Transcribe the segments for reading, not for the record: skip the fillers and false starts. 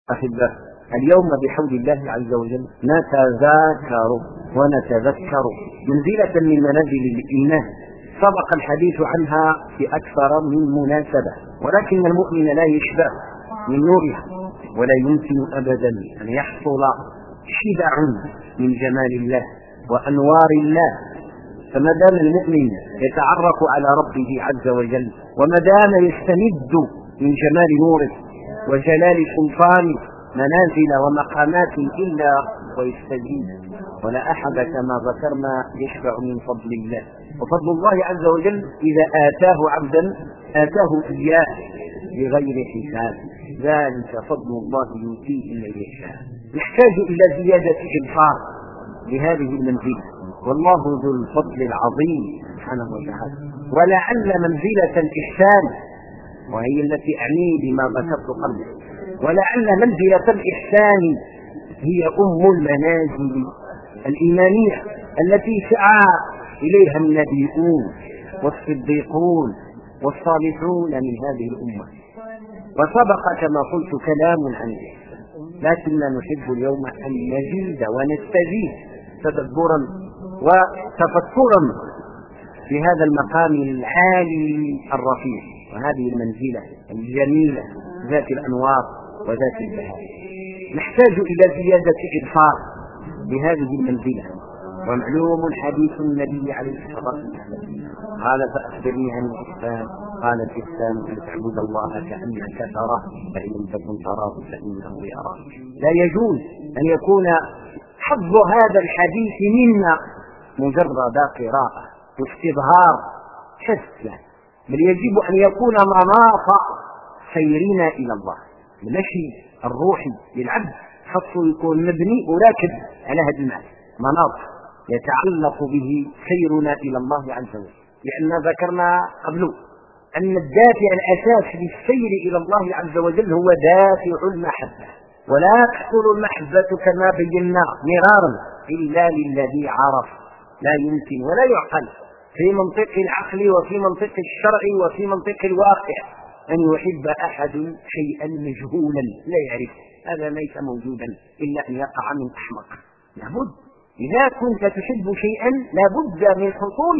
أحبة، اليوم بحول الله عز وجل نتذاكر ونتذكر منزلة من منازل الإيمان سبق الحديث عنها في أكثر من مناسبة، ولكن المؤمن لا يشبع من نورها ولا يمكن أبدا أن يحصل شبع من جمال الله وأنوار الله. فما دام المؤمن يتعرف على ربه عز وجل، وما دام يستمد من جمال نوره وجلال سلطانه منازل ومقامات إلا ويستزيد، ولا أحد كما ذكرنا يشبع من فضل الله. وفضل الله عز وجل إذا آتاه عبدا آتاه إياه بغير حساب، ذلك فضل الله يؤتيه من يشاء. نحتاج إلى زيادة إبصار لهذه المنزلة، والله ذو الفضل العظيم سبحانه وتعالى. ولعل منزلة الإحسان، وهي التي أعني بما ذكرت قبل، ولعل منزلة الإحسان هي أم المنازل الإيمانية التي سعى إليها النبيون والصديقون والصالحون من هذه الأمة. وسبق كما قلت كلام عنه، لكننا نحب اليوم أن نزيد ونستزيد تدبرا وتفكرا في هذا المقام العالي الرفيع وهذه المنزلة الجميلة ذات الأنوار وذات البهاء. نحتاج إلى زيادة إبصار بهذه المنزلة. ومعلوم حديث النبي عليه الصلاة والسلام قال: فأخبرني عن الإحسان. قال: الإحسان أن تعبد الله كأنك تراه فإن لم تكن تراه فإنه يراك. لا يجوز أن يكون حظ هذا الحديث منا مجرد قراءة واستظهار حس، بل يجب أن يكون مناط سيرنا إلى الله. المشي الروحي للعبد خاصه يكون مبني وراكب على هذا المعنى، مناط يتعلق به سيرنا إلى الله عز وجل. لأن ذكرنا قبل أن الدافع الأساسي للسير إلى الله عز وجل هو دافع المحبة، ولا تحصل المحبة كما بينا مرارا إلا للذي عرف. لا يمكن ولا يعقل في منطق العقل وفي منطق الشرع وفي منطق الواقع أن يحب أحد شيئا مجهولا لا يعرف، هذا ليس موجودا إلا أن يقع من أحمق. لابد إذا كنت تحب شيئا لابد من حصول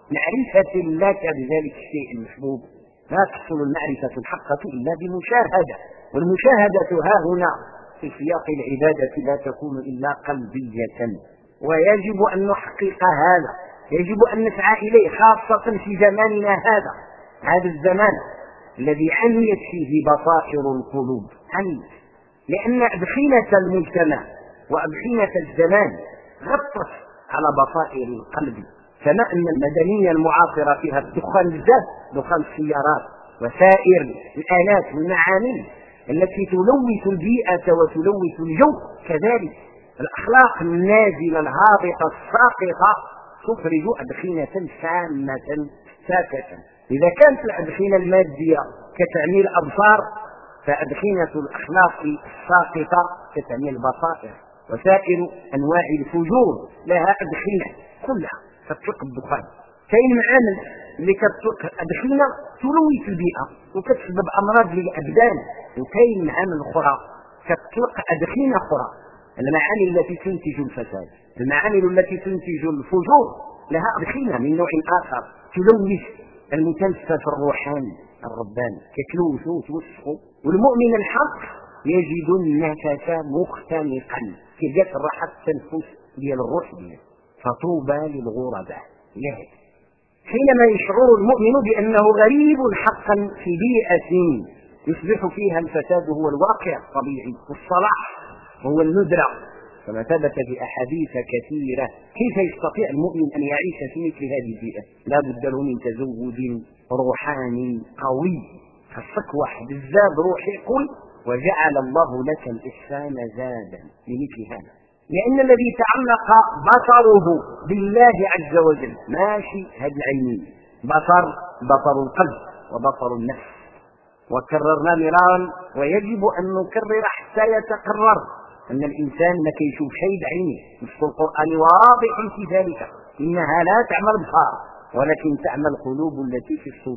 معرفة لك بذلك الشيء المحبوب. لا تحصل المعرفة الحقة إلا بمشاهدة، والمشاهدة ها هنا في سياق العبادة لا تكون إلا قلبية، ويجب أن نحقق هذا، يجب أن نسعى إليه خاصة في زماننا هذا الزمان الذي عميت فيه بصائر القلوب، عميت لأن أدخنة المجتمع وأدخنة الزمان غطت على بصائر القلب. كما أن المدنية المعاصرة فيها الدخان بزاف، دخان السيارات وسائر الآلات والمعامل التي تلوث البيئة وتلوث الجو، كذلك الأخلاق النازلة الهابطة الساقطة تخرج أدخنة سامة ساكتة. إذا كانت الأدخنة المادية كتعميل أبصار، فأدخنة الأخلاق الساقطة كتعميل بصائر. وسائر أنواع الفجور لها أدخنة كلها تطلق الدخان. كاين معامل اللي كتطلق أدخنة تلوث البيئة وكتسبب أمراض للأبدان، وكاين معامل أخرى كتطلق أدخنة أخرى، المعامل التي تنتج الفساد، المعامل التي تنتج الفجور لها أدخنة من نوع آخر تلوث المتنفس الروحاني الرباني كتلوث وتوسخ. والمؤمن الحق يجد النفس مختنقا كي راحة التنفس ديال الروح ديالو. فطوبى للغرباء. حينما يشعر المؤمن بأنه غريب حقا في بيئة يصبح فيها الفساد هو الواقع الطبيعي والصلاح هو الندرة، كما ثبت في أحاديث كثيرة. كيف يستطيع المؤمن أن يعيش في مثل هذه البيئة؟ لا بد له من تزود روحاني قوي، خصك واحد الزاد روحي قوي، وجعل الله لك الإحسان زادا لمثل هذا. لأن الذي تعلق بصره بالله عز وجل ماشي هذه العينين، بصر القلب وبصر النفس. وكررنا مرارا ويجب أن نكرر حتى يتقرر أن الإنسان ما كيشوف شيء بعينه. نص القرآن واضح في ذلك: إنها لا تعمى الأبصار ولكن تعمى القلوب التي في الصدور.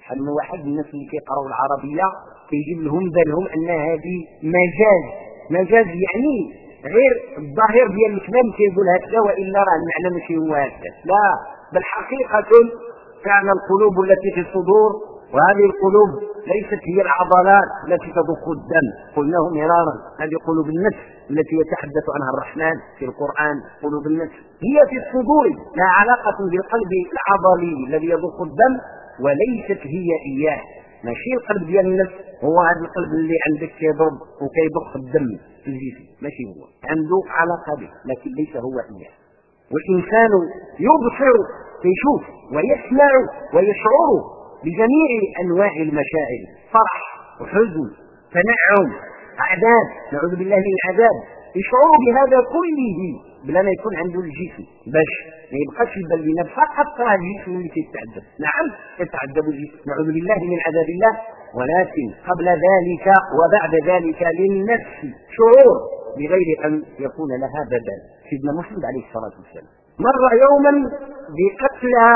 أن واحد الناس اللي كيقراوا العربية كيجيب لهم بالهم أن هذه مجاز يعني غير الظاهر ديال الكلام كيقول هكذا وإلا راه المعنى ماشي هو هكذا. لا، بل حقيقة فعلا القلوب التي في الصدور، وهذه القلوب ليست هي العضلات التي تضخ الدم، قلناه مرارا، هذه قلوب النفس التي يتحدث عنها الرحمن في القرآن. قلوب النفس هي في الصدور، لا علاقة بالقلب العضلي الذي يضخ الدم، وليست هي إياه. ماشي القلب ديال النفس هو هذا القلب اللي عندك كيضرب وكيضخ الدم في الجسم، ماشي هو، عنده علاقة به لكن ليس هو إياه. والإنسان يبصر، يشوف ويسمع ويشعر بجميع أنواع المشاعر، فرح وحزن، تنعم، عذاب، نعوذ بالله من العذاب، يشعر بهذا كله بلا ما يكون عنده الجسم باش ما يبقاش يبان لنا فقط الجسم اللي كيتعذب. نعم يتعذب الجسم، نعوذ بالله من عذاب الله، ولكن قبل ذلك وبعد ذلك للنفس شعور بغير أن يكون لها بدل. سيدنا محمد عليه الصلاة والسلام مر يوما بقتلى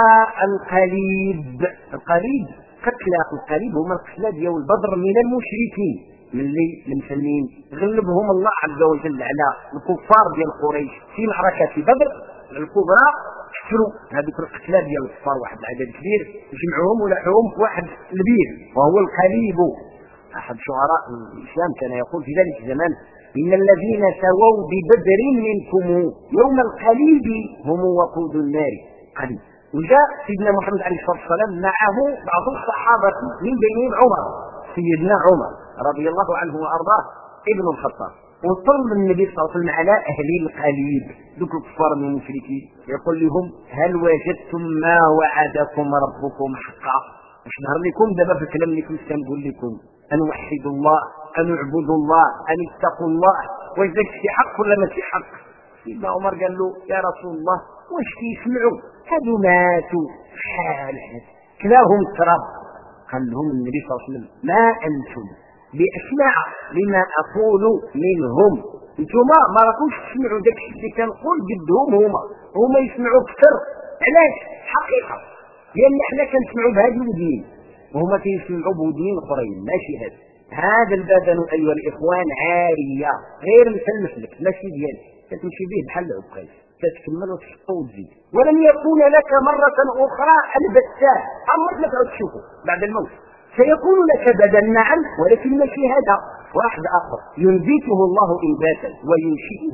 القليب. قتلى القليب هما القتلى ديال البدر من المشركين، من اللي المسلمين غلبهم الله عز وجل على الكفار ديال قريش في معركة بدر الكبرى. قتلوا هذوك القتلى ديال الكفار واحد العدد كبير، جمعوهم ولحوهم في واحد البير وهو القليب. أحد شعراء الإسلام كان يقول في ذلك الزمان: إن الذين سووا ببدر منكم يوم القليب هم وقود النار. قليب. وجاء سيدنا محمد عليه الصلاة والسلام معه بعض الصحابة من بينهم عمر، سيدنا عمر رضي الله عنه وأرضاه ابن الخطاب، وصل النبي صلى الله عليه وسلم على أهل القليب ذوك الكفار من المشركين، يقول لهم: هل وجدتم ما وعدكم ربكم حقا؟ باش نهار لكم دابا في الكلام اللي كنت كنقول لكم أن وحدوا الله، أن اعبدوا الله، أن اتقوا الله، واش داك الشيء حق ولا ماشي حق؟ سيدنا عمر قال له: يا رسول الله واش كيسمعوا هادو ماتوا حال كلاهم التراب. قال لهم النبي صلى الله عليه وسلم: ما أنتم بأسمع لما أقول منهم، انتم ما راكوش تسمعوا داك الشيء اللي كنقول قدهم، هما يسمعوا اكثر. علاش؟ حقيقة لأن احنا كنسمعوا بهذه الودين وهما كيسمعوا بودين اخرين، ماشي هذا البدن ايها الاخوان عاريه غير مثلك، ماشي ديالك، كتمشي به بحال العكاز، تتكمل وتشطو وتزيد، ولن يكون لك مره اخرى البتة امر لا تعود تشوفه بعد الموت. سيكون لك بدن نعم، ولكن ماشي هذا، واحد اخر ينبته الله انباتا وينشئه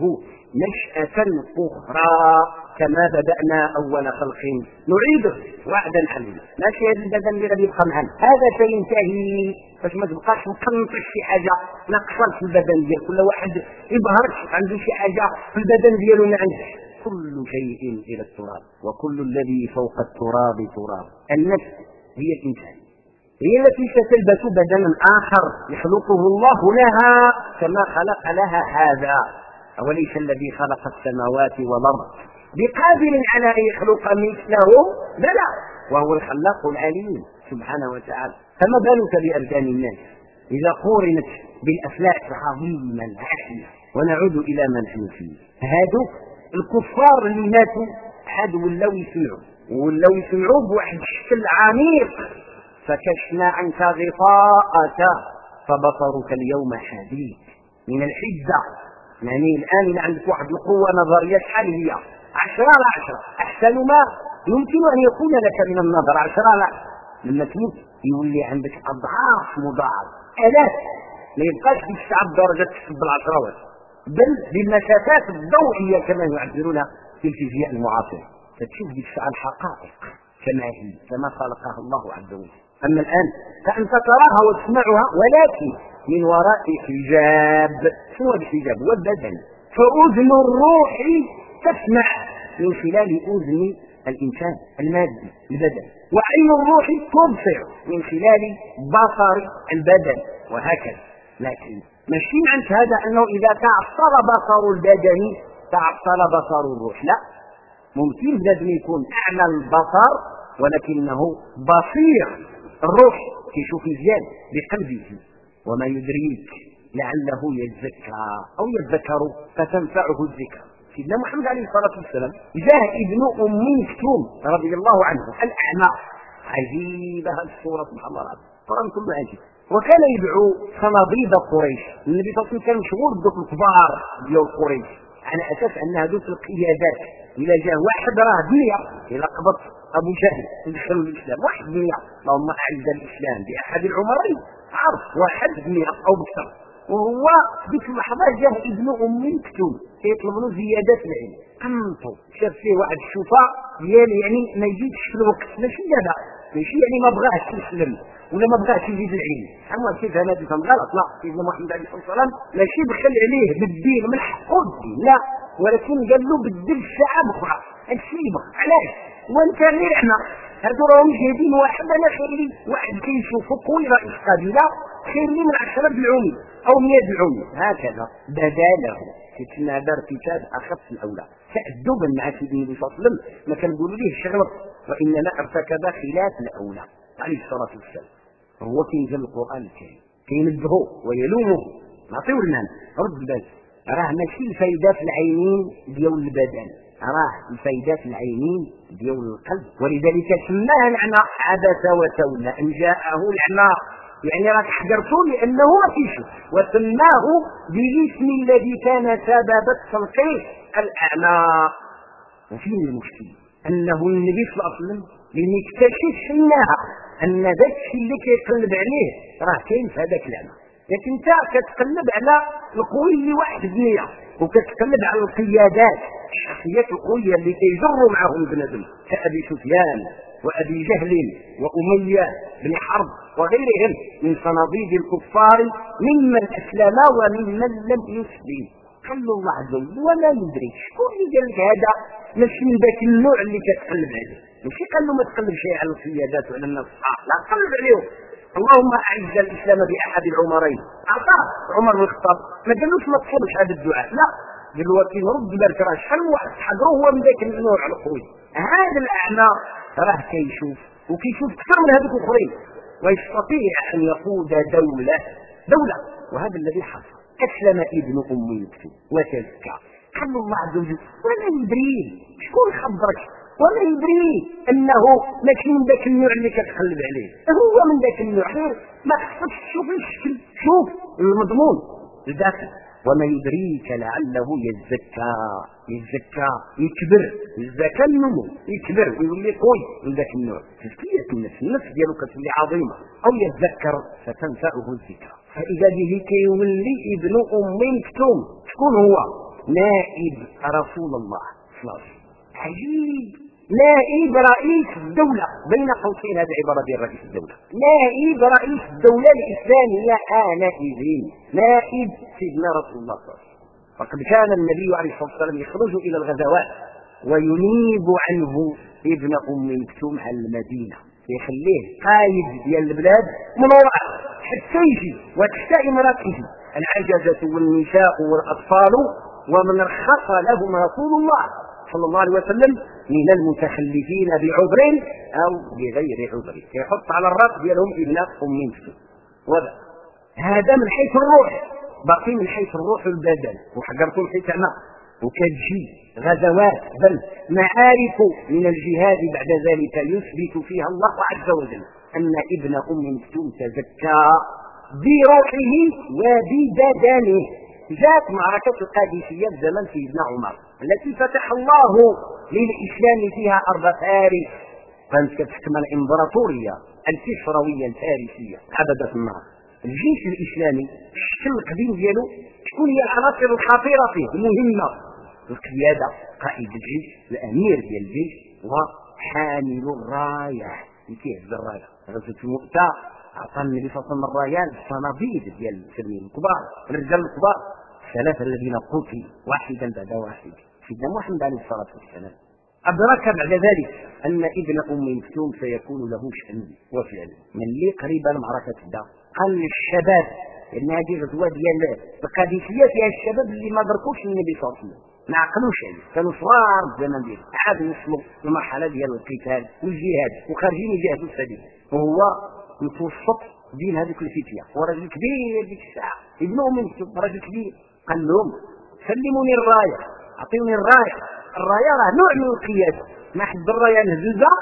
نشأة أخرى كما بدأنا أول خلق نعيده وعدا علينا. ماشي هذا البدن اللي غادي يبقى معنا، هذا سينتهي باش ما تبقاش مقنطش شي حاجة ناقصة في البدن ديال كل واحد، يظهرش عنده شي حاجة في البدن ديالو ما عندش. كل شيء إلى التراب وكل الذي فوق التراب تراب. النفس هي الإنسان، هي التي ستلبس بدنا آخر يخلقه الله لها كما خلق لها هذا. أوليس الذي خلق السماوات والأرض بقادر على أن يخلق مثله؟ بلى، وهو الخلاق العليم سبحانه وتعالى. فما بالك بأبدان الناس إذا قورنت بالأفلاك عظيما عالية. ونعود إلى ما نحن فيه، هادو الكفار اللي ماتوا حد ولاو يسمعوا بواحد الشكل عميق. فكشفنا عنك غطاءك فبصرك اليوم حديد. من الحدة يعني الآن إذا عندك واحد القوة نظرية شحال هي 10/10، أحسن ما يمكن أن يكون لك من النظر 10/10. لما تموت يولي عندك أضعاف مضاعف، آلاف، ما يبقاش ديك الساعة بدرجة تحسب بالعشرات، بل بالمسافات الضوئية كما يعبرونها في الفيزياء المعاصرة. فتشوف ديك الساعة الحقائق كما هي، كما خلقها الله عز وجل. أما الآن فأنت تراها وتسمعها ولكن من وراء حجاب. شنو هذا الحجاب؟ هو البدن. فأذن الروح تسمع من خلال أذن الإنسان المادي البدن، وعين الروح تبصر من خلال بصر البدن، وهكذا. لكن ماشي معنى هذا أنه إذا تعطل بصر البدن تعطل بصر الروح، لا، ممكن لازم يكون أعلى البصر ولكنه بصير الروح كيشوف مزيان بقلبه. وما يدريك لعله يزكى أو يذكر فتنفعه الذكر. سيدنا محمد عليه الصلاة والسلام جاء ابن أم مكتوم رضي الله عنه الأعمى عجيبة الصورة سبحان الله العظيم، القرآن كله عجيب. وكان يدعو صناديد قريش، النبي صلى الله عليه وسلم كان مشغول بدوك الكبار ديال قريش على اساس ان هذوك القيادات الى جاء واحد راه دنيا الى قبض ابو جهل يدخلوا الاسلام، واحد دنيا اللهم اعز الاسلام باحد العمرين، عرف واحد دنيا او بكثر. وهو ديك اللحظه جاه ابن ام مكتوم كيطلب له زياده العلم، قنطو شاف فيه واحد الشفاء ديال يعني ما يجيش في الوقت، ماشي دابا، ماشي يعني ما بغاش يسلم ولا ما بغاش يزيد العلم، اما كيف انا تفهم غلط. لا، سيدنا محمد عليه الصلاه والسلام ماشي دخل عليه بالدين من حقه الدين، لا، ولكن قال له بدل الساعه بكره، هادشي يبغى. علاش؟ وانت غير احنا هادو راهم جايبين واحد، انا خير لي واحد كيشوفو قوي رئيس قبيله خير لي من 10 بالعمي او 100 بالعمي، هكذا بدا له. كيتسنى دار كتاب اخف الاولى تادبا مع سيدنا النبي صلى الله عليه وسلم، ما كنقولوا ليه شغلط وانما ارتكب خلاف الاولى عليه الصلاه والسلام. هو كينزل القران الكريم كينبهو ويلومه، نعطيو المعنى رد البال، راه ماشي الفايده في العينين ديال البدن، راه الفايده في العينين ديال القلب. ولذلك سماها لعنه عبس وتولى ان جاءه العمى، يعني راك حضرته لانه ما كيشوف، وسماه بالاسم الذي كان سبب تنقيح الاعمى. وفين المشكل؟ انه النبي صلى الله عليه وسلم لم يكتشف انها ان ذاك الشيء اللي كيقلب عليه راه كاين في هذاك العمى، لكن انت كتقلب على القوي اللي واحد الدنيا، وكتقلب على القيادات الشخصيات القويه اللي كيجروا معهم بنادم كابي سفيان وابي جهل واميه بن حرب وغيرهم من صناديد الكفار ممن اسلم وممن لم يسلم. قال له الله عز وجل وما يدري شكون اللي قال لك هذا ماشي من ذاك النوع اللي كتقلب عليه، ماشي قال له ما تقلبش على القيادات وعلى الناس، لا قلب عليهم. اللهم اعز الاسلام باحد العمرين، عطاه عمر بن الخطاب، ما قالوش ما تصلش هذا الدعاء، لا، قال له وكيل رد بالك راه شحال واحد حضره هو من ذاك النوع القوي، هذا الاعمى راه كيشوف وكيشوف اكثر من هذوك الاخرين ويستطيع ان يقود دوله، وهذا الذي حصل. اسلم ابن ام مكتوم وتزكى. قال الله عز وجل وما يدري شكون خبرك، وما يدري انه ماشي من ذاك النوع اللي كتقلب عليه، هو من ذاك النوع، ما خصكش تشوف الشكل، شوف المضمون الداخل. وما يدريك لعله يزكى يكبر، الزكاه النمو يكبر ويولي قوي من ذاك النوع، تزكيه النفس ديالو كتولي عظيمه، او يذكر فتنفعه الذكرى. فاذا به كيولي ابن ام مكتوم شكون هو؟ نائب رسول الله صلى الله عليه وسلم. عجيب، نائب رئيس الدولة، بين قوسين هذه عبارة ديال رئيس الدولة، نائب رئيس الدولة الإسلامية آنئذ، نائب سيدنا رسول الله صلى الله عليه وسلم. فقد كان النبي عليه الصلاة والسلام يخرج إلى الغزوات وينيب عنه ابن أم مكتوم على المدينة، يخليه قائد ديال البلاد من وراء حتى يجي وتحت امراته العجزة والنساء والأطفال ومن رخص لهم رسول الله صلى الله عليه وسلم من المتخلفين بعذر او بغير عذر، يحط على الراس ديالهم ابن ام مكتوم. هذا من حيث الروح، باقي من حيث الروح والبدن، وحضرتوا الحكمه وكتجي غزوات بل معارك من الجهاد بعد ذلك يثبت فيها الله عز وجل ان ابن ام مكتوم تزكى بروحه وببدنه. جاءت معركة القادسية زمن سيدنا عمر التي فتح الله للإسلام فيها أرض فارس، كانت كتحكم الإمبراطورية الكسروية الفارسية عبدة النار. الجيش الإسلامي الشكل القديم ديالو شكون هي العناصر الخطيرة فيه المهمة؟ القيادة، قائد الجيش، الأمير ديال الجيش، وحامل الراية اللي كيهز الراية. غزوة المؤتة عطى النبي صلى الله عليه وسلم الرايات الصناديد ديال المسلمين الكبار، الرجال الكبار الثلاثه الذين قتلوا واحدا بعد واحد، سيدنا محمد عليه الصلاه والسلام. ادرك بعد ذلك ان ابن ام مكتوم سيكون له شأن وفعل. من اللي قريبه المعركه تبدا قال للشباب ان هذه غزوه ديال القادسيه فيها الشباب اللي ما دركوش النبي صلى الله عليه وسلم، ما عقلوش عليه، كانوا صغار الزمن ديالهم، عاد وصلوا للمرحله ديال القتال والجهاد وخارجين يجاهدوا في سبيل، وهو متوسط بين هذوك الفتيه، ورجل كبير ديك الساعه ابن ام مكتوم رجل كبير. قال لهم سلموني الرايه، اعطيوني الرايه راه نوع من القياده، ما حد الرايه نهزها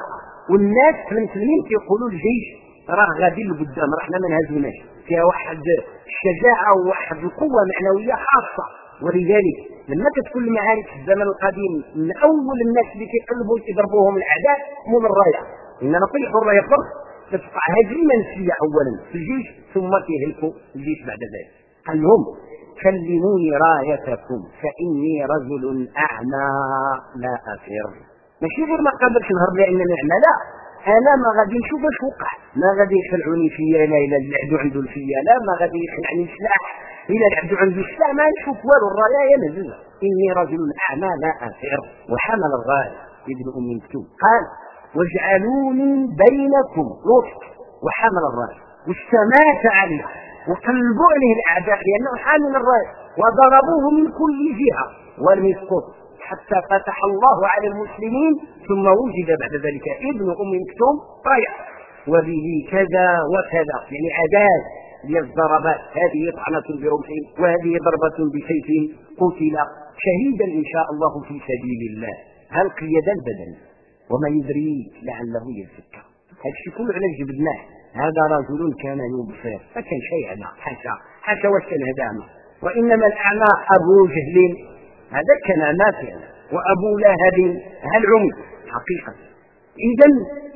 والناس المسلمين كيقولوا الجيش راه غادي لقدام، راه حنا ما نهزمناش، فيها واحد الشجاعه وواحد القوه معنويه خاصه. ولذلك لما كتكون المعارك في الزمن القديم من اول الناس اللي كيقلبوا يضربوهم الاعداء هم الرايه، اننا نطيحوا الرايه فرق تبقى هذه منسيه اولا في الجيش ثم كيهلكوا الجيش بعد ذلك. قال لهم سلموني رايتكم فاني رجل اعمى لا افر. ماشي غير ما قدرش نهرب لانني اعمى، لا، انا ما غادي نشوف اش وقع، ما غادي يخلعوني فيا لا الا العدو عنده الفيا، لا ما غادي يخلعني السلاح الا العدو عنده السلاح، ما نشوف والو، الرايه نهزها، اني رجل اعمى لا افر. وحمل الرايه ابن ام مكتوم قال واجعلوني بينكم وسط، وحمل الرايه واستمات عليه وقلبوا عليه الاعداء لانه حامل الرايه وضربوه من كل جهه ولم يسقط حتى فتح الله على المسلمين، ثم وجد بعد ذلك ابن ام مكتوم طايح وبه كذا وكذا، يعني عداد ديال الضربات، هذه طعنه برمح وهذه ضربه بسيف، قتل شهيدا ان شاء الله في سبيل الله، هل قيد البدن وما يدريك لعله يزكى. هذا الشيء كله علاش جبدناه؟ هذا رجل كان يبصر، ما كان شيء هذا، حاشا واش كان هذا، وانما الاعمى ابو جهل، هذا كان نافعا، وابو لهب هل عمي حقيقه. اذا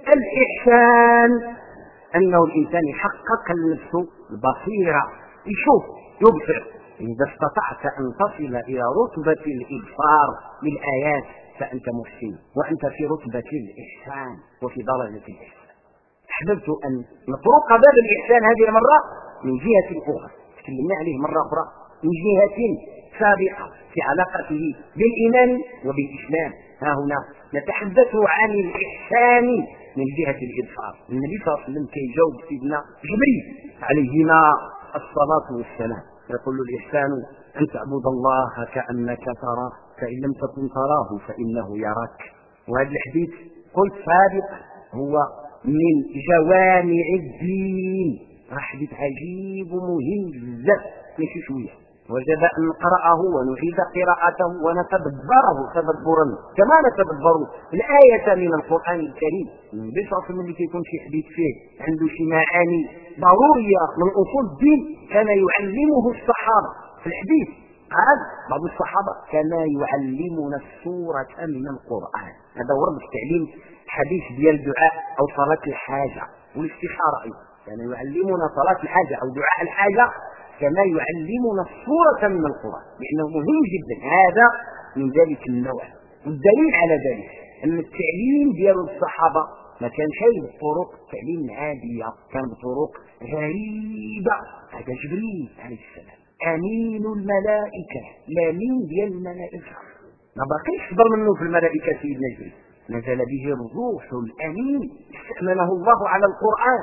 الاحسان انه الانسان يحقق لنفسه البصيره، يشوف يبصر. اذا استطعت ان تصل الى رتبه الابصار للايات فانت محسن، وانت في رتبه الاحسان وفي درجه الاحسان. احببت ان نطرق باب الاحسان هذه المره من جهه اخرى، تكلمنا عليه مره اخرى من جهه سابقه في علاقته بالايمان وبالاسلام. ها هنا نتحدث عن الاحسان من جهه الابصار. النبي صلى الله عليه وسلم كيجاوب سيدنا جبريل عليهما الصلاه والسلام، يقول له الاحسان ان تعبد الله كانك تراه فان لم تكن تراه فانه يراك. وهذا الحديث قلت سابق هو من جوامع الدين، حديث عجيب ومهم بزاف، ماشي شويه، وجب ان نقراه ونعيد قراءته ونتدبره تدبرا كما نتدبر الايه من القران الكريم. النبي صلى الله عليه وسلم اللي كيكون شي حديث فيه عنده شي معاني ضروريه من اصول الدين كان يعلمه الصحابه في الحديث. قال بعض الصحابه كان يعلمنا السوره من القران، هذا ورد في تعليم حديث ديال الدعاء او صلاه الحاجه والاستخاره، ايضا كان يعلمنا صلاه الحاجه او دعاء الحاجه كما يعلمنا الصورة من القرآن، لأنه مهم جدا، هذا من ذلك النوع. والدليل على ذلك أن التعليم ديال الصحابة ما كان شيء بطرق تعليم عادية، كان بطرق غريبة. هذا جبريل عليه السلام أمين الملائكة، الأمين ديال الملائكة، ما باقيش صبر منه في الملائكة سيدنا جبريل، نزل به الروح الأمين، استأمنه الله على القرآن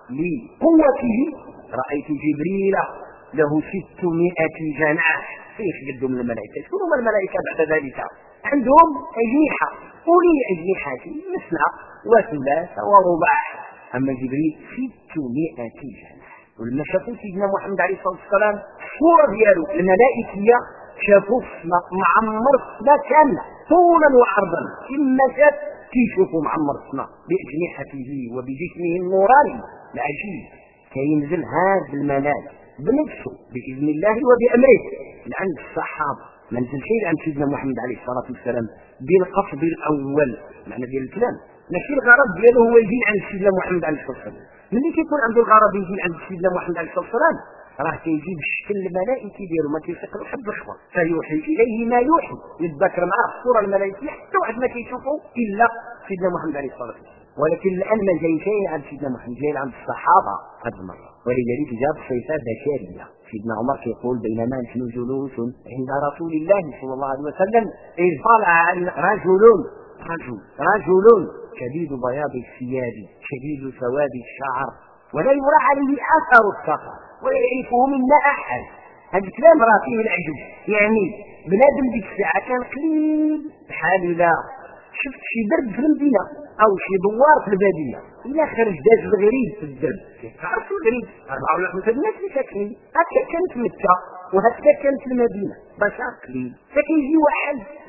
لقوته. رأيت جبريل له 600 جناح، كيف قدوا من الملائكة؟ شكون هما الملائكة بعد ذلك؟ عندهم أجنحة، أولي أجنحة مثنى وثلاث ورباع، أما جبريل 600 جناح. ولما شافوا سيدنا محمد عليه الصلاة والسلام الصورة ديالو الملائكية، شافوا معمر السماء كاملة طولا وعرضا، كما شاف كيشوفوا معمر السماء بأجنحته وبجسمه النوراني العجيب. كينزل هذا الملاك بنفسه باذن الله وبامره لعند الصحابه، ما نزلش عند سيدنا محمد عليه الصلاه والسلام بالقصد الاول، معنى ديال الكلام ماشي الغرض ديالو هو يجي عند سيدنا محمد عليه الصلاه والسلام. ملي كيكون عنده الغرض يجي عند سيدنا محمد عليه الصلاه والسلام راه كيجي بالشكل الملائكي ديالو، ما كيسقط حد الخبر، فيوحي اليه ما يوحي، يتذكر معاه الصوره الملائكيه حتى واحد ما كيشوفه الا سيدنا محمد عليه الصلاه والسلام. ولكن الان ما جايش عند سيدنا محمد، جاي عند الصحابه هذه المره، ولذلك جاب صفات بشريه. سيدنا عمر يقول بينما نحن جلوس عند رسول الله صلى الله عليه وسلم اذ طلع رجل شديد بياض الثياب شديد سواد الشعر ولا يرى عليه اثر السفر ولا يعرفه منا احد. هذا الكلام راه فيه العجب، يعني بنادم ديك الساعه كان قليل بحال لا شفت شي درب في المدينه او شي دوار في الباديه، الا خرج داز الغريب في الدرب، تعرفوا الغريب 4 ولا 5 الناس اللي ساكنين، هكا كانت مكه وهكا كانت المدينه بشر قليل، فكيجي واحد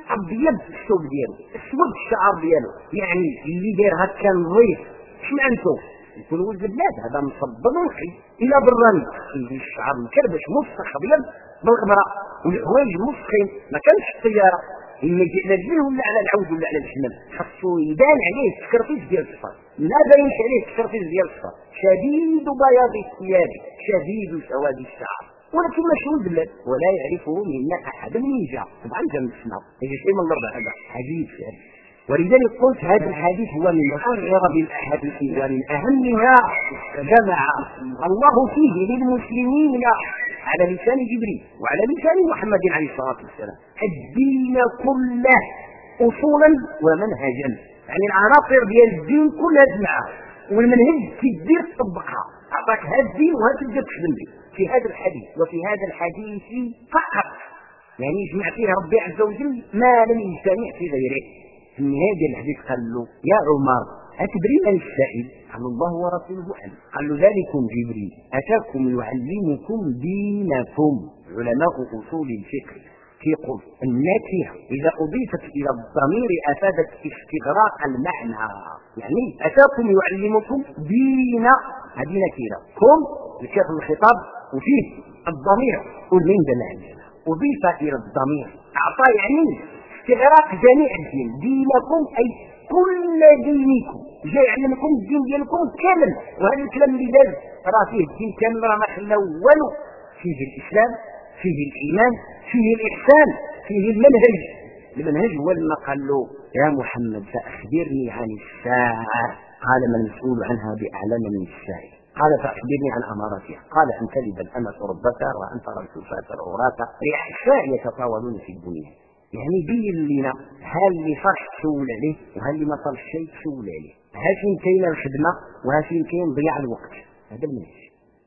ابيض الثوب ديالو اسود الشعر ديالو، يعني اللي داير هكا نظيف. اش معناتو؟ يكون ولد البلاد هذا مصبر ونقي الى براني، يجي الشعر مكربش موسخ ابيض بالغبره والحوايج موسخين، ما كانش الطياره إما جئنا الجن ولا على العود ولا على الحمام، خاصو يبان عليه التكرفيس ديال الصفر، لا باينش عليه التكرفيس ديال الصفر، شديد بياض الثياب شديد سواد الشعر، ولكن مشهور بالله ولا يعرفه منا احد من جاء. طبعا جنب السماء هذا شيء من الربع هذا حديث. ولذلك قلت هذا الحديث هو من اغرب الاحاديث ومن اهمها، جمع الله فيه للمسلمين على لسان جبريل وعلى لسان محمد عليه الصلاه والسلام الدين كله اصولا ومنهجا، يعني العناصر ديال الدين كلها جمعها، والمنهج كيدير تطبقها، اعطاك هذا الدين وهذا تبدا تخدم به في هذا الحديث. وفي هذا الحديث فقط يعني يجمع فيه ربي عز وجل ما لم يجتمع في غيره. في النهايه ديال الحديث قال له يا عمر أتدري من السائل؟ قال الله ورسوله أعلم. قال له ذلكم جبريل أتاكم يعلمكم دينكم. علماء أصول الفقه يقول النكرة إذا أضيفت إلى الضمير أفادت استغراق المعنى، يعني أتاكم يعلمكم دين، هذه نكرة، كم لشيخ الخطاب وفيه الضمير والمين دلالة أضيف إلى الضمير أعطى يعني استغراق جميع الدين، دينكم أي كل دينكم، جاي يعلمكم الدين ديالكم كامل. وهذا الكلام اللي داز راه فيه الدين كامل، راه ما خلى والو، فيه الاسلام، فيه الايمان، فيه الاحسان، فيه المنهج. المنهج هو لما قال له يا محمد فاخبرني عن الساعه، قال ما المسؤول عنها باعلم من السائل، قال فاخبرني عن اماراتها، قال ان تلد الامه ربتها وان ترى الحفاة العراة رحفاء يتطاولون في الدنيا. يعني بين لنا هل اللي صار تسول عليه وهل اللي ما صار شيء تسول عليه، ها فين كاين الخدمه وها فين كاين ضياع الوقت. هذا المنهج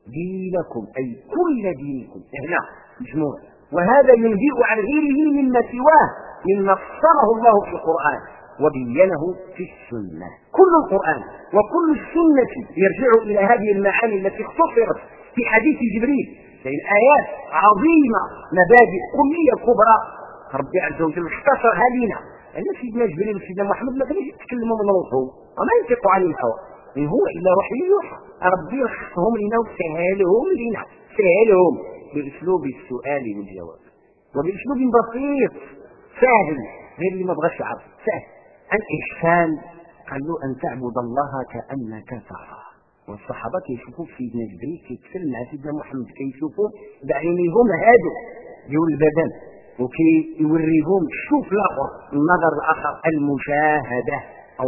دينكم اي كل دينكم هنا مجموع، وهذا ينبئ عن غيره مما سواه مما فسره الله في القران وبينه في السنه. كل القران وكل السنه يرجع الى هذه المعاني التي اختصرت في حديث جبريل، فإن آيات عظيمه مبادئ كليه كبرى ربي عز وجل اختصرها لنا. أن سيدنا جبريل وسيدنا محمد ما كانوش يتكلموا من روحهم وما ينطقوا عن الهوى، إن هو إلا وحي يوحى، ربي يخصهم لنا وسهلهم لنا، سهلهم بأسلوب السؤال والجواب وبأسلوب بسيط سهل، غير اللي ما بغاش يعرف سهل. الإحسان قال له أن تعبد الله كأنك تراه، والصحابة كيشوفوا سيدنا جبريل كيتكلم مع سيدنا محمد كيشوفوا بعينيهم هادو ديال البدن، وكي يوريهم شوف الاخر النظر الاخر المشاهده او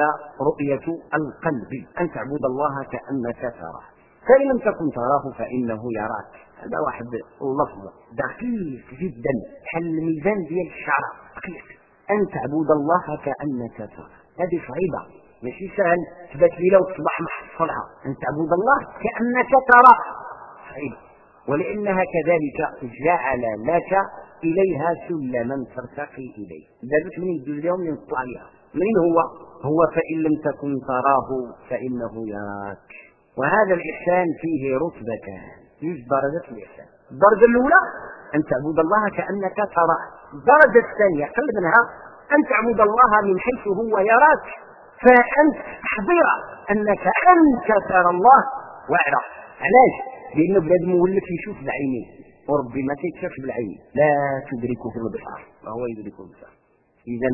رؤيه القلب، ان تعبد الله كانك تراه فان لم تكن تراه فانه يراك. هذا واحد اللفظ دقيق جدا، حل الميزان ديال الشرع دقيق، ان تعبد الله كانك تراه. هذه صعيبه ماشي سهل تبات ليله وتصبح محصلها، ان تعبد الله كانك تراه صعيبه، ولانها كذلك جعل لك إليها سلما ترتقي إليه. ذلك من اليوم ينطلع عليها من هو فإن لم تكن تراه فإنه يراك. وهذا الإحسان فيه رتبتان، يوجد درجة الإحسان. الدرجة الأولى أن تعبد الله كأنك تراه، الدرجة الثانية قل منها أن تعبد الله من حيث هو يراك، فأنت تحضر أنك أنت ترى الله واعرف. علاش؟ لأنه بلاد مولف يشوف بعينيه وربي ما كيتشافش بالعين، لا تدركه الابصار وهو يدرك الابصار. اذا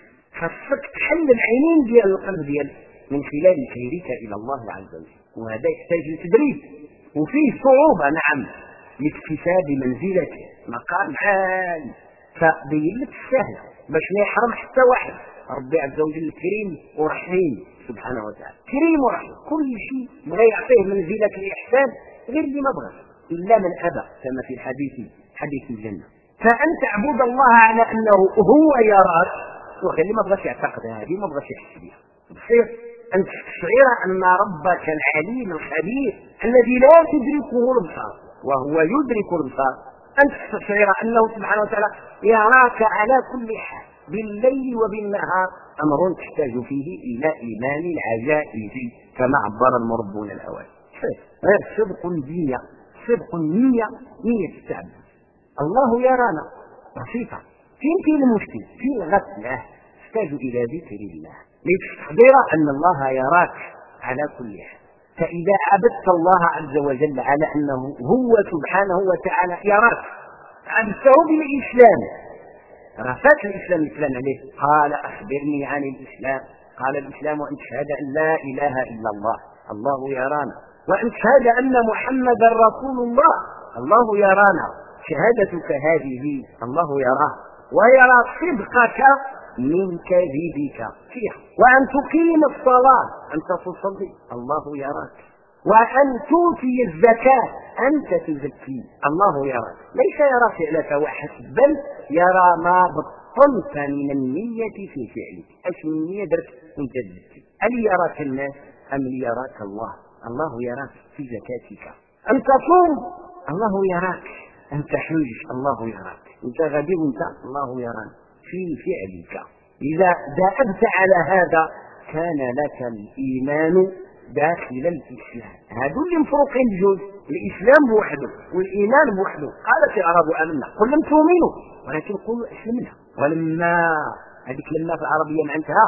خاصك تحل العينين ديال القلب ديالك من خلال سيرك الى الله عز وجل، وهذا يحتاج لتدريب وفيه صعوبه نعم لاكتساب منزلته مقام عالي، فبين لك السهل باش ما يحرم حتى واحد. ربي عز وجل كريم ورحيم سبحانه وتعالى، كريم ورحيم، كل شيء بغى يعطيه منزله الاحسان غير اللي ما بغاش إلا من أبى كما في حديث الجنة. فأن تعبد الله على أنه هو يراك، وخلي ما بغاش يعتقد هذه، ما بغاش يحس بها، بصير أن تستشعر أن ربك العليم الخبير الذي لا تدركه الأبصار وهو يدرك الأبصار، أن تستشعر أنه سبحانه وتعالى يراك على كل حال بالليل وبالنهار، أمر تحتاج فيه إلى إيمان العجائز كما عبر المربون الأوائل. غير صدق النية، صدق النية، نية التعبد. الله يرانا بسيطة، فين المشكل؟ في الغفلة تحتاج إلى ذكر الله لتستحضر أن الله يراك على كل حال. فإذا عبدت الله عز وجل على أنه هو سبحانه وتعالى يراك، عبدته بالإسلام، رفعت الإسلام عليه. قال أخبرني عن الإسلام. قال الإسلام أن تشهد أن لا إله إلا الله، الله يرانا، وأن تشهد أن محمدا رسول الله، الله يرانا. شهادتك هذه الله يراه ويرى صدقك من كذبك فيها، وأن تقيم الصلاة، أنت تصلي، الله يراك، وأن تؤتي الزكاة، أنت تزكي، الله يراك. ليس يرى فعلك وحسب، بل يرى ما بطنت من النية في فعلك. أش من النية درت وانت تزكي؟ هل يراك الناس أم يراك الله؟ الله يراك في زكاتك. أن تصوم، الله يراك. أن تحج، الله يراك. أنت غادي وانت الله يراك في فعلك. إذا دأبت على هذا كان لك الإيمان داخل الإسلام. هذو اللي مفروقين بجوج، الإسلام بوحده والإيمان بوحده. قالت العرب آمنا قل لم تؤمنوا ولكن قولوا أسلمنا. ولما هذيك لما في العربية معناتها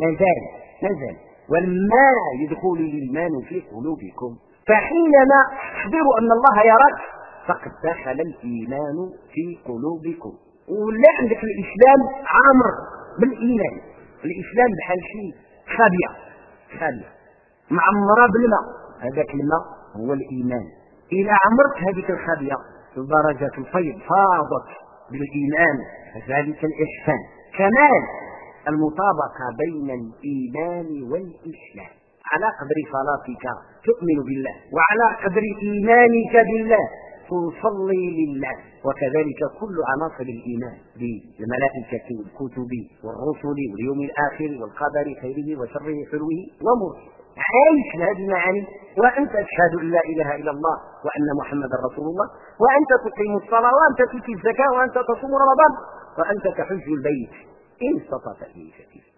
نزل ولما يدخل الإيمان في قلوبكم، فحينما تخبروا أن الله يراك فقد دخل الإيمان في قلوبكم، ولا عندك الإسلام عامر بالإيمان. الإسلام بحال شيء خابية معمرة بالماء، هذاك الماء هو الإيمان. إذا عمرت هذيك الخابية درجة الفيض فاضت بالإيمان، فذلك الإحسان كمال المطابقة بين الإيمان والإسلام. على قدر صلاتك تؤمن بالله، وعلى قدر إيمانك بالله تصلي لله. وكذلك كل عناصر الإيمان بالملائكة والكتب والرسل واليوم الآخر والقدر خيره وشره حلوه ومره، عايش هذه المعاني. وأنت تشهد أن لا إله إلا الله وأن محمدا رسول الله، وأنت تقيم الصلاة، وأنت تؤتي الزكاة، وأنت تصوم رمضان، وأنت تحج البيت إن استطعت إليه سبيلا.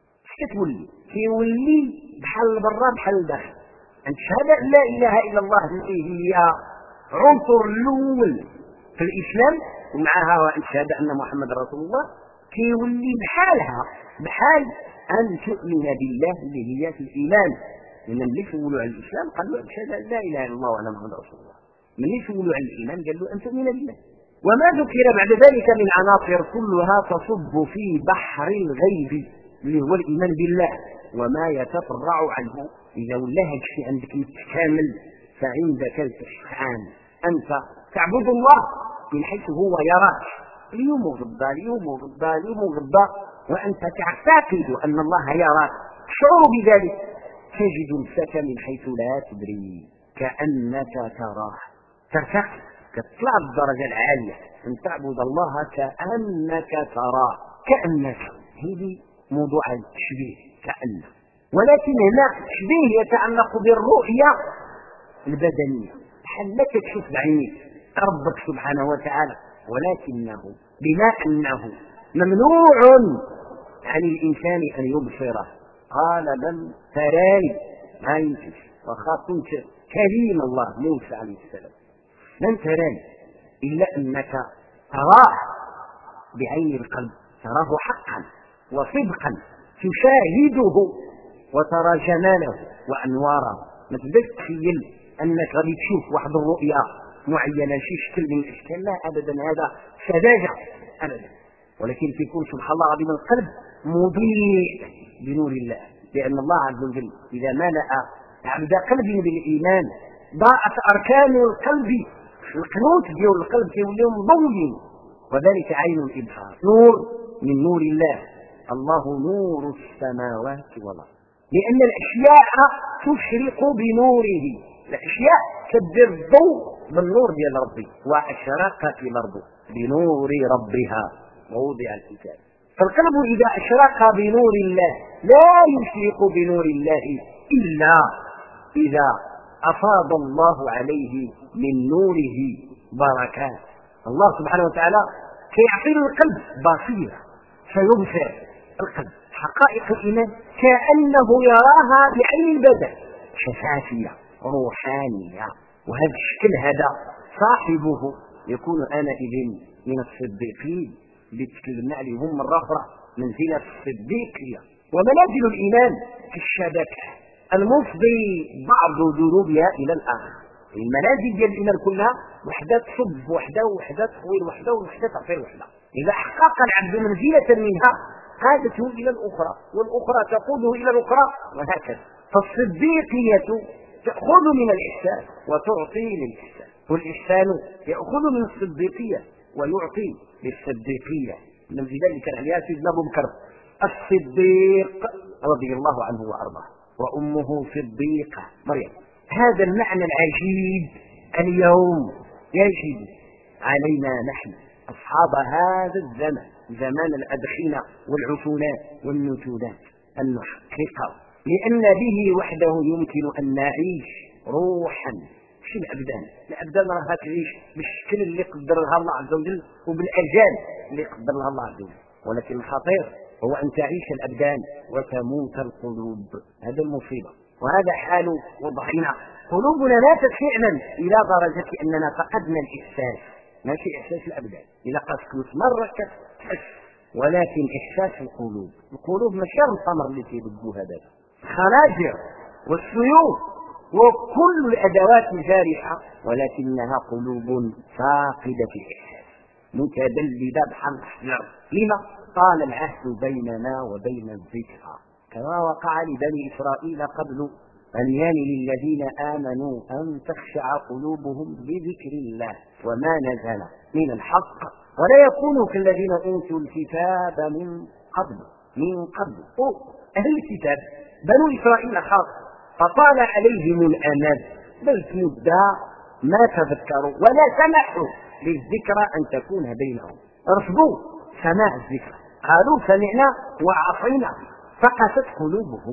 كيولي بحال البرا بحال الداخل. أن تشهد أن لا إله إلا الله هي عنصر الأول في الإسلام، ومعها وأن تشهد أن محمد رسول الله، كيولي بحالها بحال أن تؤمن بالله اللي هي في الإيمان. لأن اللي سولوا على الإسلام قالوا أن تشهد أن لا إله إلا الله وأن محمد رسول الله. من اللي سولوا على الإيمان قالوا أن تؤمن بالله. وما ذكر بعد ذلك من عناصر كلها تصب في بحر الغيب اللي هو الإيمان بالله وما يتفرع عنه. إذا ولا هذا الشيء عندك متكامل فعندك الإحسان. أنت تعبد الله من حيث هو يراك اليوم غدا، وأنت تعتقد أن الله يراك، تشعر بذلك، تجد نفسك من حيث لا تدري كأنك تراه، ترتقي، تطلع بالدرجة العالية، أن تعبد الله كأنك تراه. كأنك هذه موضوع التشبيه كأنك، ولكن هنا التشبيه يتعلق بالرؤية البدنية، حلك تشوف بعينيك ربك سبحانه وتعالى، ولكنه بما أنه ممنوع عن الإنسان أن يبصره قال لم تراني، ما يمكن. وخاصة كريم الله موسى عليه السلام لن تراني إلا أنك تراه بعين القلب، تراه حقا وصدقا، تشاهده وترى جماله وأنواره. ما تبداش تخيل أنك غادي تشوف واحد الرؤيا معينة شي شكل من الأشكال، لا أبدا، هذا سذاجة أبدا. ولكن يكون سبحان الله العظيم القلب مضيء بنور الله، لأن الله عز وجل إذا ملأ عبد قلب بالإيمان ضاءت أركان القلب، القنوت ديال القلب كيوليو مضويين، وذلك عين الإبصار، نور من نور الله. الله نور السماوات والأرض، لأن الأشياء تشرق بنوره، الأشياء تدير الضوء بالنور ديال ربي، وأشرقت الأرض بنور ربها ووضع الكتاب. فالقلب إذا أشرق بنور الله لا يشرق بنور الله إلا إذا أفاض الله عليه من نوره بركات. الله سبحانه وتعالى كيعطي القلب بصيرة فيبصر القلب حقائق الإيمان كأنه يراها بعين البدن، شفافية روحانية. وهذا الشكل هذا صاحبه يكون آنئذ من الصديقين اللي تكلمنا عليهم مرة أخرى، منزلة الصديقية ومنازل الإيمان في الشبكة المفضي بعض ذنوبها إلى الآخر. المنازل ديال الإيمان كلها وحدة تصب وحدة وحدة تخويل وحدة وحدة تعطير وحدة. إذا حقق العبد منزلة منها قادته إلى الأخرى والأخرى تقوده إلى الأخرى وهكذا. فالصديقية تأخذ من الإحسان وتعطي للإحسان، والإحسان يأخذ من الصديقية ويعطي للصديقية. من ذلك كان عليها سيدنا أبو بكر الصديق رضي الله عنه وأرضاه وأمه صديقة مريم. هذا المعنى العجيب اليوم يجب علينا نحن أصحاب هذا الزمن، زمان الأدخنة والعفونات والنتونات، أن نحققه، لأن به وحده يمكن أن نعيش روحا في الأبدان راها تعيش بالشكل اللي قدرها الله عز وجل وبالأجال اللي قدرها الله عز وجل، ولكن الخطير هو أن تعيش الأبدان وتموت القلوب. هذا المصيبة، وهذا حال وضعنا. قلوبنا ماتت فعلا إلى درجة أننا فقدنا الإحساس، ماشي إحساس الأبدان. إذا قصت مرة تحس، ولكن إحساس القلوب ماشي التمر اللي تيبقوا هذا، الخناجر والسيوف وكل الأدوات الجارحة، ولكنها قلوب فاقدة الإحساس متبلدة بحال الحجر. لما؟ طال العهد بيننا وبين الذكرى، كما وقع لبني إسرائيل قبل أن يان للذين آمنوا أن تخشع قلوبهم بذكر الله وما نزل من الحق ولا يكونوا كالذين أوتوا الكتاب من قبل أهل الكتاب بنو إسرائيل خاصة، فطال عليهم الأمد بل مدة ما تذكروا ولا سمحوا للذكرى أن تكون بينهم، رفضوا سماع الذكر، قالوا سمعنا وعصينا، فقست قلوبهم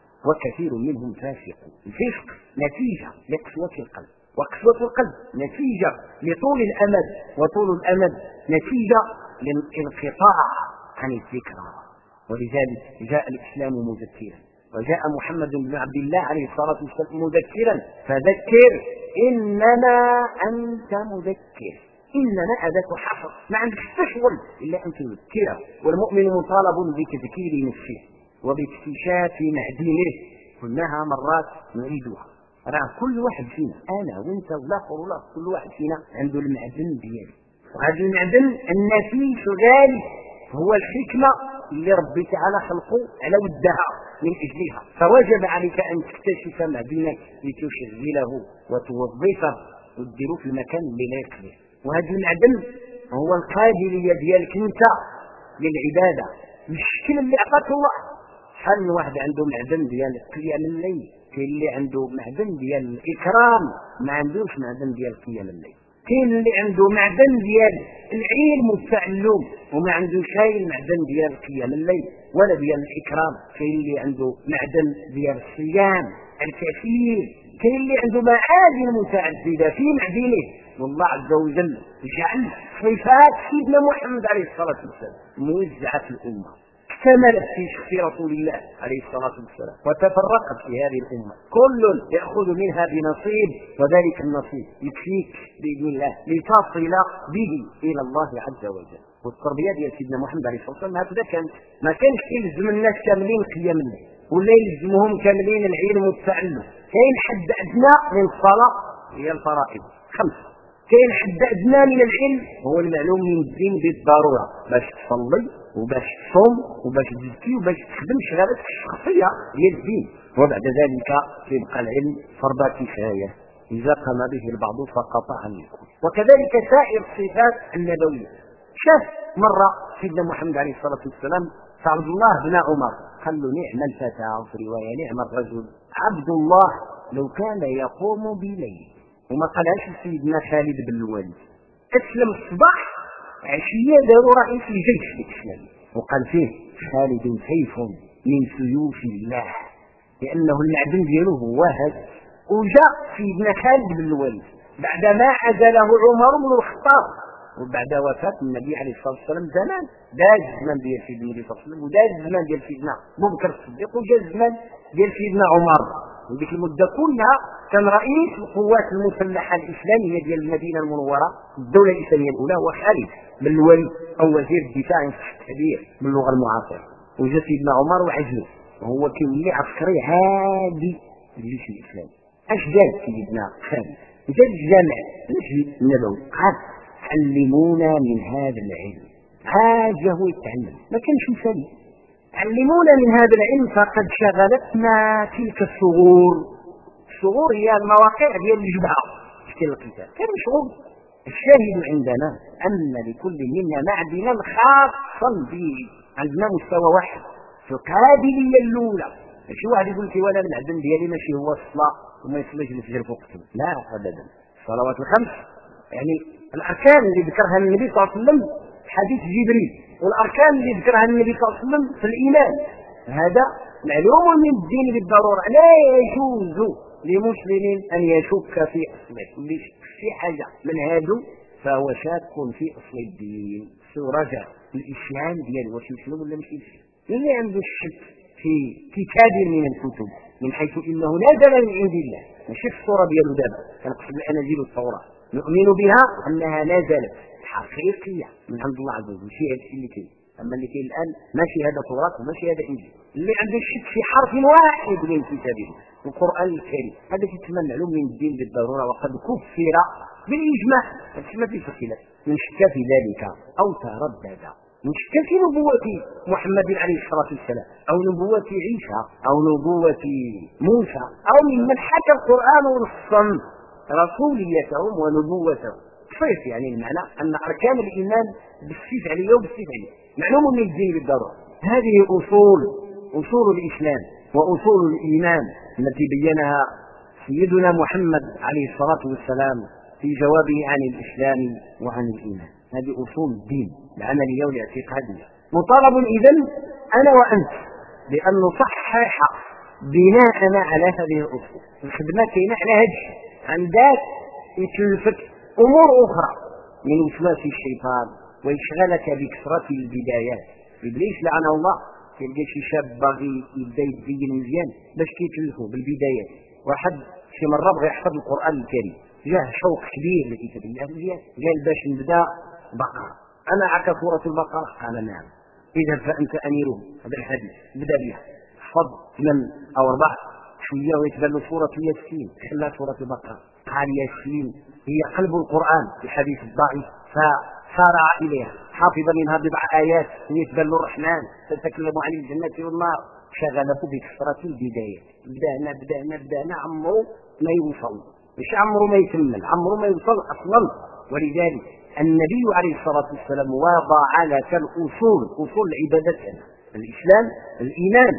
وكثير منهم فاسقون. الفسق نتيجة لقسوة القلب، وقسوة القلب نتيجة لطول الأمد، وطول الأمد نتيجة للانقطاع عن الذكرى. ولذلك جاء الإسلام مذكرا، وجاء محمد بن عبد الله عليه الصلاة والسلام مذكرا، فذكر إنما أنت مذكر، إنما أداة حصر، ما عندك تشغل إلا أن تذكره. والمؤمن مطالب بتذكير نفسه وباكتشاف معدنه، قلناها مرات نعيدها. راه كل واحد فينا، أنا وأنت والآخر ولا كل واحد فينا عنده المعدن ديالو، وهذا المعدن النفيس ذلك هو الحكمة اللي ربي تعالى خلقه على ودها من أجلها، فوجب عليك أن تكتشف معدنك لتشغله وتوظفه وتديره في المكان اللي لايق به. وهذا المعدن هو القابلية ديالك أنت للعبادة بالشكل اللي أعطاك الله. شحال من واحد عنده معدن ديال قيام الليل، كاين اللي عنده معدن ديال الإكرام ما عندوش معدن ديال قيام الليل، كاين اللي عنده معدن ديال العلم والتعلم وما عندوش شيء المعدن ديال قيام الليل ولا ديال الإكرام، كاين اللي عنده معدن ديال الصيام الكثير، كاين اللي عنده معادن متعددة في معدنه. والله عز وجل جعل صفات سيدنا محمد عليه الصلاة والسلام موزعة في الأمة، اكتملت في شخص رسول الله عليه الصلاة والسلام وتفرقت في هذه الأمة، كل يأخذ منها بنصيب، وذلك النصيب يكفيك بإذن الله لتصل به إلى الله عز وجل. والتربية ديال سيدنا محمد عليه الصلاة والسلام هكذا كانت، ما كانش يلزم الناس كاملين قيام الليل ولا يلزمهم كاملين العلم والتعلم، كاين حد أدنى من الصلاة هي الفرائض 5، كاين حد أدنى من العلم هو المعلوم من الدين بالضرورة، باش تصلي وباش تصوم وباش تزكي وباش تخدم شغلاتك الشخصية هي الدين، وبعد ذلك يبقى العلم فرض كفاية إذا قام به البعض سقط عن الكل. وكذلك سائر الصفات النبوية. شاف مرة سيدنا محمد عليه الصلاة والسلام عبد الله بن عمر قال له نعم الفتى، في رواية نعم الرجل عبد الله لو كان يقوم بليل. وما قالهاش سيدنا خالد بن الوليد، أسلم الصباح عشية داروا رئيس الجيش الإسلامي، وقال فيه خالد سيف من سيوف الله، لأنه المعدن دياله هو هذا. وجاء سيدنا خالد بن الوليد بعدما عزله عمر بن الخطاب، وبعد وفاة النبي عليه الصلاة والسلام زمان داز الزمان ديال سيدنا النبي صلى الله عليه وسلم، وداز الزمان ديال سيدنا أبو بكر الصديق، وجاء الزمان ديال سيدنا عمر. وديك المدة كلها كان رئيس القوات المسلحة الإسلامية ديال المدينة المنورة الدولة الإسلامية الأولى هو خالد بن الوليد او وزير الدفاع كبير باللغه المعاصره، وجا سيدنا عمر وعجله وهو كيولي عسكري عادي في الجيش الاسلامي. اش قال سيدنا خالد؟ جا الجامع المسجد النبوي قال علمونا من هذا العلم. حاجه هو يتعلم، ما كانش مثالي. علمونا من هذا العلم فقد شغلتنا تلك الثغور. الثغور هي المواقع ديال الجبهه في القتال، كان مشغول. الشاهد عندنا ان لكل منا معدنا خاصا به، عندنا مستوى واحد في القابليه الاولى. ماشي واحد يقول لك ولا المعدن ديالي ماشي هو الصلاه وما يصليش الفجر فوق وقته، لا ابدا. الصلوات الخمس يعني الاركان اللي ذكرها النبي صلى الله عليه وسلم حديث جبريل، والاركان اللي ذكرها النبي صلى الله عليه وسلم في الايمان، هذا معلوم من الدين بالضروره. لا يجوز لمسلم ان يشك في اصله، في حاجه من هذا فهو شاك في اصل الدين. رجع الاسلام ديالو واش مسلم ولا ماشي مسلم. اللي عنده الشك في كتاب من الكتب من حيث انه نزل من عند الله، ماشي الصوره ديالو دابا كنقصد الاناجيل والتوراه، نؤمن بها انها نزلت حقيقيه من عند الله عز وجل، ماشي هذا اللي كاين. اما اللي كاين الان ماشي هذا توراه وماشي هذا انجيل. اللي عنده الشك في حرف واحد من كتابه القران الكريم هذا يتم معلوم من الدين بالضروره، وقد كفر بالاجماع. هذا ما فيه خلاف. من شك في ذلك او تردد، من شك في نبوة محمد عليه الصلاة والسلام أو نبوة عيسى أو نبوة موسى أو ممن حكى القرآن ونصا رسوليتهم ونبوتهم. صيف يعني المعنى أن أركان الإيمان بالسيف عليه وبالسيف عليه معلوم من الدين بالضرورة. هذه أصول الإسلام وأصول الإيمان التي بينها سيدنا محمد عليه الصلاة والسلام في جوابه عن الإسلام وعن الإيمان. هذه أصول الدين العملية والاعتقادية. مطالب إذن أنا وأنت بأن نصحح بناءنا على هذه الأصول. الخدمة كاينة على هذا الشيء. عندك يتلفك أمور أخرى من وسواس الشيطان ويشغلك بكثرة البدايات. إبليس لعنه الله كيلقى شي شاب باغي يبدا يتزين مزيان باش كيتلفوا بالبدايات. واحد شي مرة بغى يحفظ القرآن الكريم، جاه شوق كبير لكتاب الله مزيان، قال باش نبدا بقرة، أنا عك سورة البقرة؟ قال نعم. إذا فأنت أميره. هذا الحديث بدأ بها، حفظ 8 أو 4 شوية ويتبع له سورة ياسين، خلى سورة البقرة. قال ياسين هي قلب القرآن في الحديث الضعيف، فسارع إليها، حافظ منها بضع آيات ويتبع له الرحمن تتكلم عن الجنة والنار. شغله بكثرة البدايات، بدأنا عمره ما يوصل، مش عمره ما يكمل، عمره ما يوصل أصلا. ولذلك النبي عليه الصلاة والسلام وضع لك الأصول، أصول العبادات، الإسلام الإيمان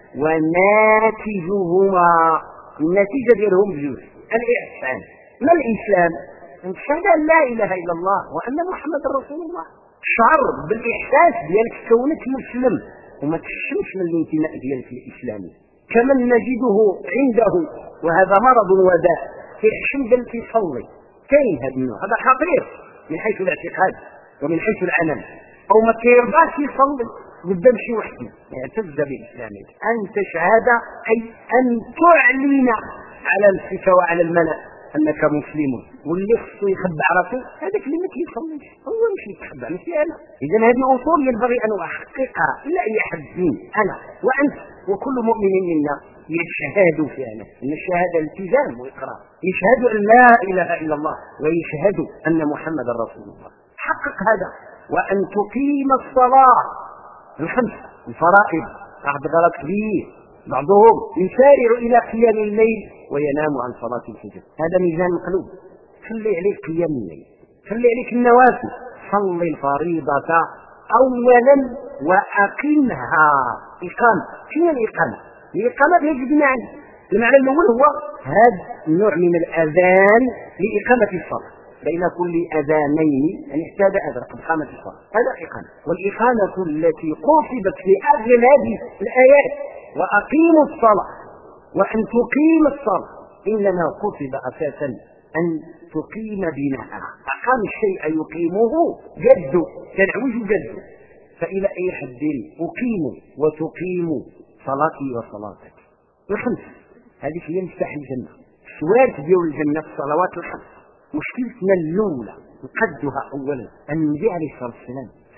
وناتجهما. النتيجة ديالهم بجوج: الإحسان. ما الإسلام؟ أن تشهد أن لا إله إلا الله وأن محمد رسول الله. شعر بالإحساس ديالك كونك مسلم وما تشمش من الانتماء ديالك الإسلامي. كمن نجده عنده وهذا مرض وداء كيحشم بل كيصلي، كاين هذا النوع، هذا خطير من حيث الاعتقاد ومن حيث العمل، او ما كيرضاش يصلي قدام شي وحده يعتز بالاسلام. ان تشهد اي ان تعلن على نفسك وعلى الملأ انك مسلم، واللي خصو يخبع راسه هذاك اللي ما كيصليش هو مش يتخبع، ماشي انا. اذا هذه اصول ينبغي ان احققها الا اي حد فين، انا وانت وكل مؤمن منا يشهد فعلا ان الشهاده التزام واقرار، يشهد ان لا اله الا الله ويشهد ان محمدا رسول الله. حقق هذا. وان تقيم الصلاه الخمس الفرائض. بعض غلط كبير، بعضهم يسارع الى قيام الليل وينام عن صلاه الفجر. هذا ميزان مقلوب. خلي عليك قيام الليل، خلي عليك النوافل، صلي الفريضه اولا واقمها. اقامه. شنو الاقامه؟ الإقامة بيجي بمعنى. المعنى الأول هو هذا النوع من الأذان لإقامة الصلاة، بين كل أذانين يعني احتاج أذان إقامة الصلاة، هذا إقامة. والإقامة التي قصدت في أغلب الآيات وأقيموا الصلاة وأن تقيم الصلاة، إنما قصد أساسا أن تقيم بناءها. أقام الشيء يقيمه جد، تنعوج جد. فإلى أي حد أقيم وتقيم صلاتي وصلاتك الخمس. هذه هي مفتاح الجنة. السوارت ديال الجنة في الصلوات الخمس. مشكلتنا الأولى نقدها أولا النبي عليه الصلاة والسلام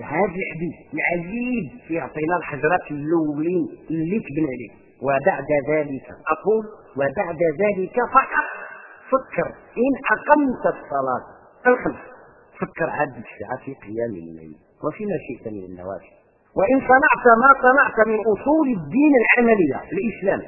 هذا الحديث العجيب يعطينا الحجرات الاولين اللي تبنى عليه. وبعد ذلك اقول وبعد ذلك فقط فكر ان اقمت الصلاه الخمس فكر عاد الساعه في قيام الليل وفيما شئت من النوافل، وان صنعت ما صنعت من اصول الدين العمليه الاسلام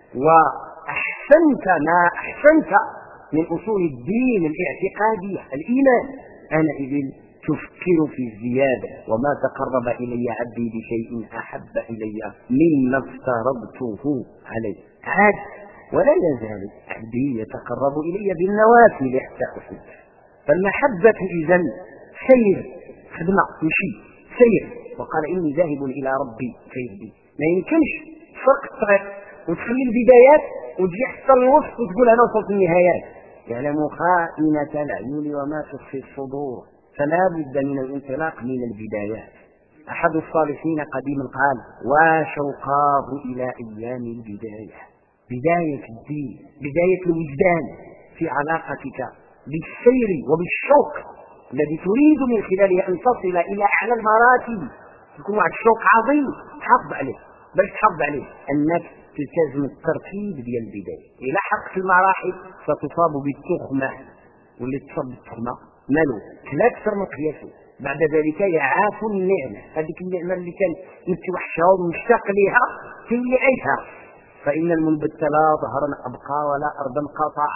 واحسنت ما احسنت من اصول الدين الاعتقاديه الايمان، انئذ تفكر في الزيادة. وما تقرب إلي عبدي بشيء أحب إلي مما افترضته عليه. عاد ولا يزال عبدي يتقرب إلي بالنوافل حتى أحبه. فالمحبة إذن سير خدمة مشي سير. وقال إني ذاهب إلى ربي سيهدي. ما يمكنش فرق الطريق وتخلي البدايات وتجي حتى الوسط وتقول أنا وصلت النهايات. يعلم خائنة العيون وما تخفي الصدور، فلا بد من الانطلاق من البدايات. أحد الصالحين قديما قال وشوقاه إلى أيام البداية، بداية الدين، بداية الوجدان في علاقتك بالسير وبالشوق الذي تريد من خلاله أن تصل إلى أعلى المراتب. يكون معك شوق عظيم تحافظ عليه، بل تحافظ عليه أنك تلتزم الترتيب ديال البداية. إلى حق المراحل ستصاب بالتخمة، واللي تصاب بالتخمة مالو لا أكثر من قياسه. بعد ذلك يعاف النعمة، هذيك النعمة اللي كان متوحشها ومشتاق لها تولي عيشها. فإن المنبت لا ظهرا أبقى ولا أرضا قطع.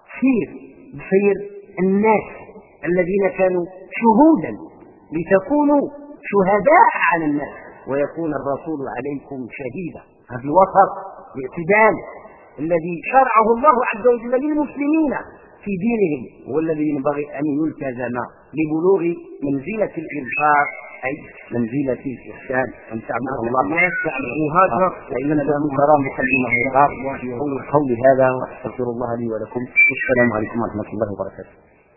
سير الناس الذين كانوا شهودا لتكونوا شهداء على الناس ويكون الرسول عليكم شهيدا. هذا الوسط الاعتدال الذي شرعه الله عز وجل للمسلمين في دينهم هو الذي ينبغي أن يلتزم لبلوغ منزلة الإنفاق، أي منزلة الإحسان، أن تعبد الله وهذا فإننا لا نرى بقلبنا غير. أقول قولي هذا وأستغفر الله لي ولكم، والسلام عليكم ورحمة الله وبركاته.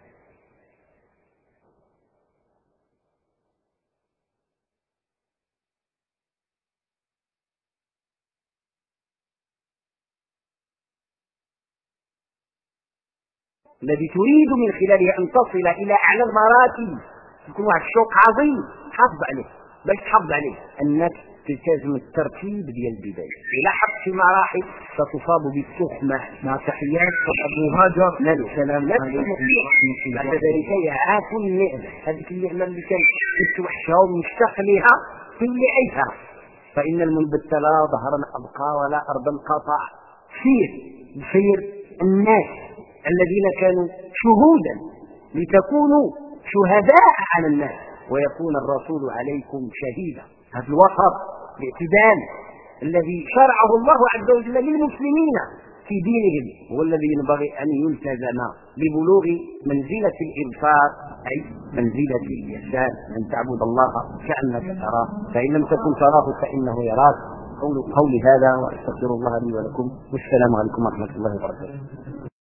الذي تريد من خلاله أن تصل إلى أعلى المراتب، يكون واحد الشوق عظيم حافظ عليه، بل تحافظ عليه أنك تلتزم الترتيب ديال البداية. إلى حق في مراحل ستصاب بالتخمة. مع تحيات أبو هاجر لا سلام لا. بعد ذلك يعاف النعمة، هذيك النعمة اللي كان متوحشها ومشتاق لها تولي عيشها. فإن المنبت لا ظهرا أبقى ولا أرضا قطع. سير الناس الذين كانوا شهودا لتكونوا شهداء على الناس ويكون الرسول عليكم شهيدا. هذا الوسط الاعتدال الذي شرعه الله عز وجل للمسلمين في دينهم هو الذي ينبغي أن يلتزم لبلوغ منزلة الإنفاق، أي منزلة الإحسان، أن تعبد الله كأنك تراه فإن لم تكن تراه فإنه يراك. قولي هذا وأستغفر الله لي ولكم، والسلام عليكم ورحمة الله وبركاته.